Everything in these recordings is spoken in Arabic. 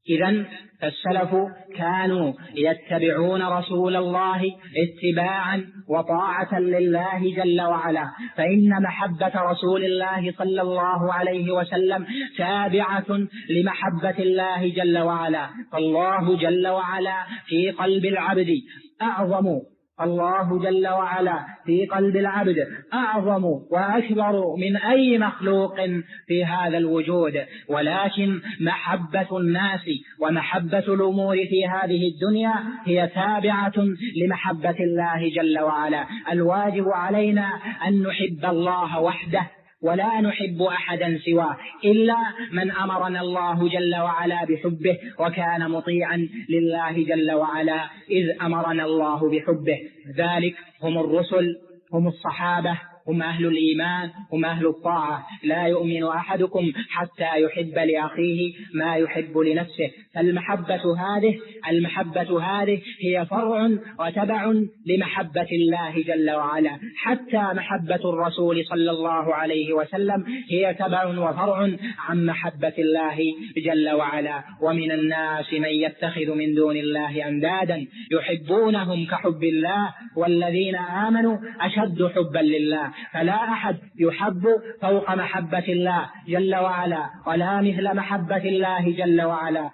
إذن فالسلف كانوا يتبعون رسول الله اتباعا وطاعة لله جل وعلا، فإن محبة رسول الله صلى الله عليه وسلم تابعة لمحبة الله جل وعلا. فالله جل وعلا في قلب العبد أعظم، الله جل وعلا في قلب العبد أعظم وأكبر من أي مخلوق في هذا الوجود، ولكن محبة الناس ومحبة الأمور في هذه الدنيا هي تابعة لمحبة الله جل وعلا. الواجب علينا أن نحب الله وحده ولا نحب أحدا سواه إلا من أمرنا الله جل وعلا بحبه وكان مطيعا لله جل وعلا إذ أمرنا الله بحبه. ذلك هم الرسل، هم الصحابة، هم أهل الإيمان، هم أهل الطاعة. لا يؤمن أحدكم حتى يحب لأخيه ما يحب لنفسه. فالمحبة هذه هي فرع وتبع لمحبة الله جل وعلا. حتى محبة الرسول صلى الله عليه وسلم هي تبع وفرع عن محبة الله جل وعلا. ومن الناس من يتخذ من دون الله أندادا يحبونهم كحب الله والذين آمنوا أشد حبا لله. فلا أحد يحب فوق محبة الله جل وعلا ولا مثل محبة الله جل وعلا.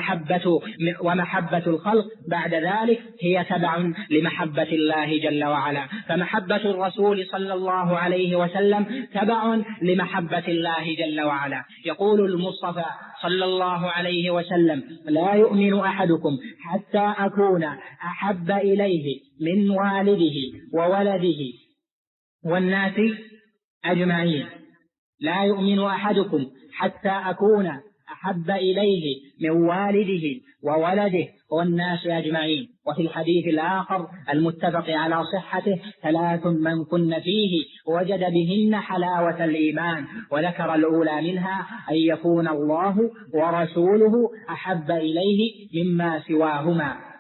ومحبة الخلق بعد ذلك هي تبع لمحبة الله جل وعلا. فمحبة الرسول صلى الله عليه وسلم تبع لمحبة الله جل وعلا. يقول المصطفى صلى الله عليه وسلم: لا يؤمن أحدكم حتى أكون أحب إليه من والده وولده والناس أجمعين. لا يؤمن أحدكم حتى أكون أحب إليه من والده وولده والناس أجمعين. وفي الحديث الآخر المتفق على صحته: 3 من كن فيه وجد بهن حلاوة الإيمان. وذكر الأولى منها أن يكون الله ورسوله أحب إليه مما سواهما.